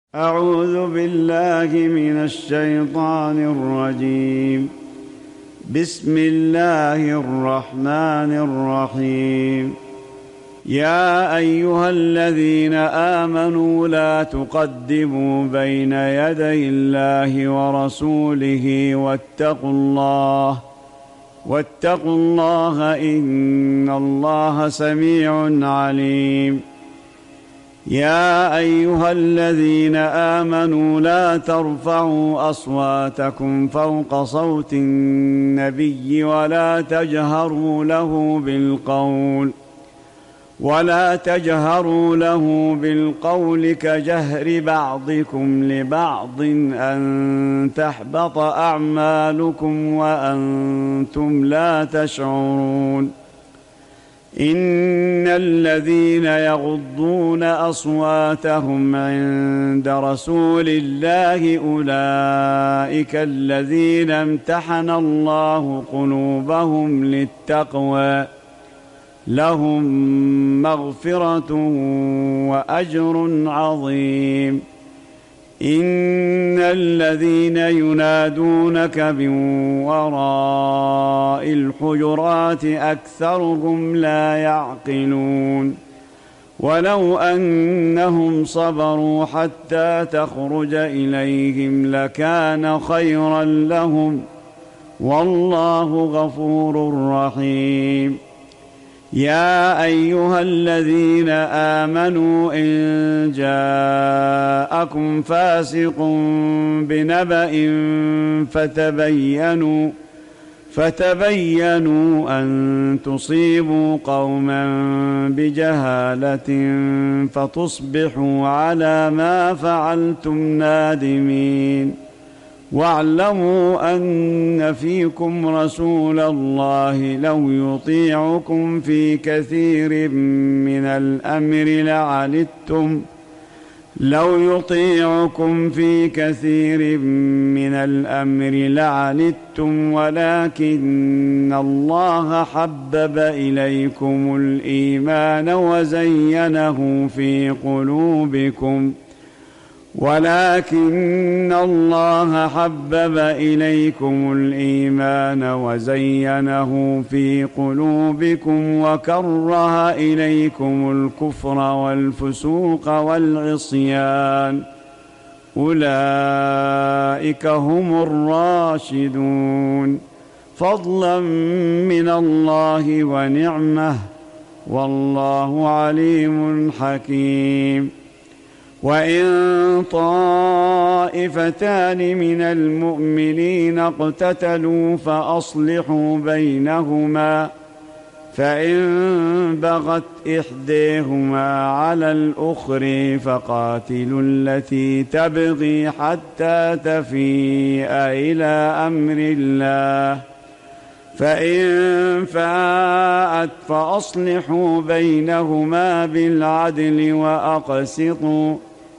أعوذ بالله من الشيطان الرجيم. بسم الله الرحمن الرحيم. يا أيها الذين آمنوا لا تقدموا بين يدي الله ورسوله واتقوا الله إن الله سميع عليم. يا أيها الذين آمنوا لا ترفعوا أصواتكم فوق صوت النبي ولا تجهروا له بالقول كجهر بعضكم لبعض أن تحبط أعمالكم وأنتم لا تشعرون. إن الذين يغضون أصواتهم عند رسول الله أولئك الذين امتحن الله قلوبهم للتقوى لهم مغفرة وأجر عظيم. إن الذين ينادونك من وراء الحجرات أكثرهم لا يعقلون. ولو أنهم صبروا حتى تخرج إليهم لكان خيرا لهم والله غفور رحيم. يا أيها الذين آمنوا إن جاءكم فاسق بنبأ فتبينوا أن تصيبوا قوما بجهالة فتصبحوا على ما فعلتم نادمين. واعلموا أن فيكم رسول الله لو يطيعكم في كثير من الأمر لعنتم ولكن الله حبب إليكم الإيمان وزينه في قلوبكم وكره إليكم الكفر والفسوق والعصيان أولئك هم الراشدون فضلا من الله ونعمة والله عليم حكيم. وإن طائفتان من المؤمنين اقتتلوا فأصلحوا بينهما فإن بغت إحداهما على الأخرى فقاتلوا التي تبغي حتى تفيء إلى أمر الله فإن فاءت فأصلحوا بينهما بالعدل وأقسطوا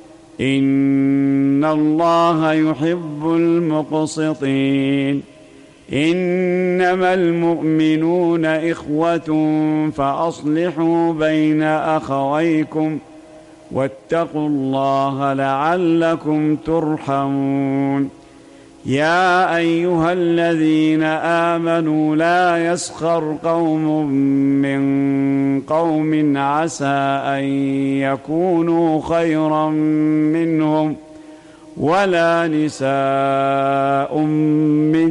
إن الله يحب المقسطين. إنما المؤمنون إخوة فأصلحوا بين أخويكم واتقوا الله لعلكم ترحمون. يا أيها الذين آمنوا لا يسخر قوم من قوم عسى أن يكونوا خيرا منهم ولا نساء من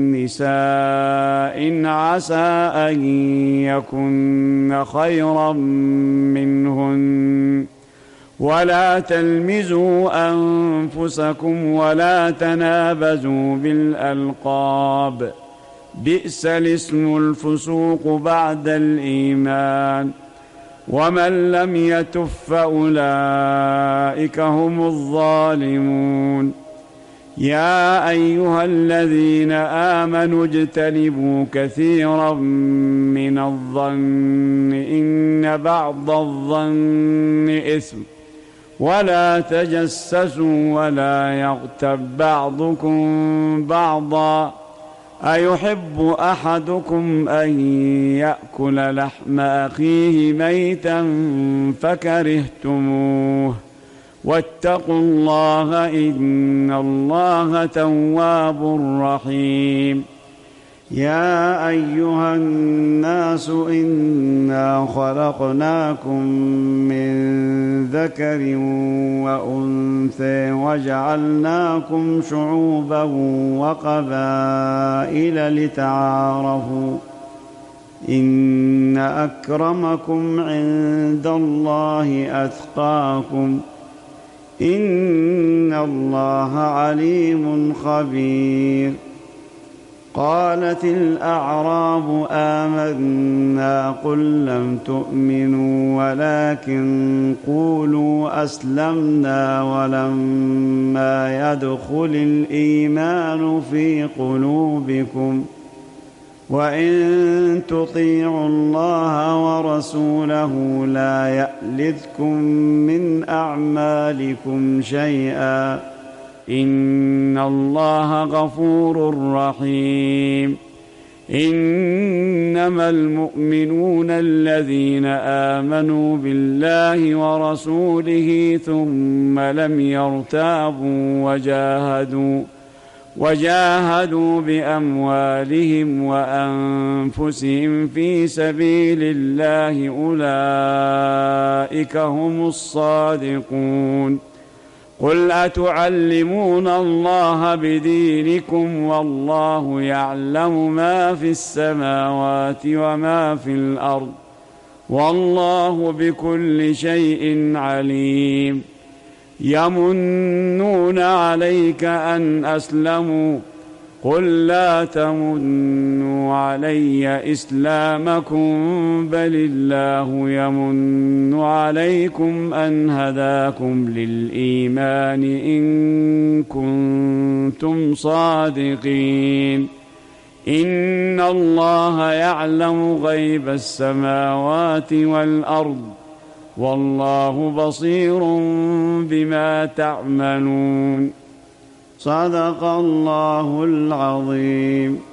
نساء عسى أن يكن خيرا منهن ولا تلمزوا أنفسكم ولا تنابزوا بالألقاب بئس الاسم الفسوق بعد الإيمان ومن لم يتب فأولئك هم الظالمون. يا أيها الذين آمنوا اجتنبوا كثيرا من الظن إن بعض الظن إثم ولا تجسسوا ولا يغتب بعضكم بعضا أيحب أحدكم أن يأكل لحم أخيه ميتا فكرهتموه واتقوا الله إن الله تواب رحيم. يا أيها الناس إنا خلقناكم من ذكر وأنثى وجعلناكم شعوبا وقبائل لتعارفوا إن أكرمكم عند الله أتقاكم إن الله عليم خبير. قالت الأعراب آمنا قل لم تؤمنوا ولكن قولوا أسلمنا ولما يدخل الإيمان في قلوبكم وإن تطيعوا الله ورسوله لا يألتكم من أعمالكم شيئا إن الله غفور رحيم. إنما المؤمنون الذين آمنوا بالله ورسوله ثم لم يرتابوا وجاهدوا بأموالهم وأنفسهم في سبيل الله أولئك هم الصادقون. قل أتعلمون الله بدينكم والله يعلم ما في السماوات وما في الأرض والله بكل شيء عليم. يمنون عليك أن أسلموا قل لا تمنوا علي إسلامكم بل الله يمن عليكم أن هداكم للإيمان إن كنتم صادقين. إن الله يعلم غيب السماوات والأرض والله بصير بما تعملون. صدق الله العظيم.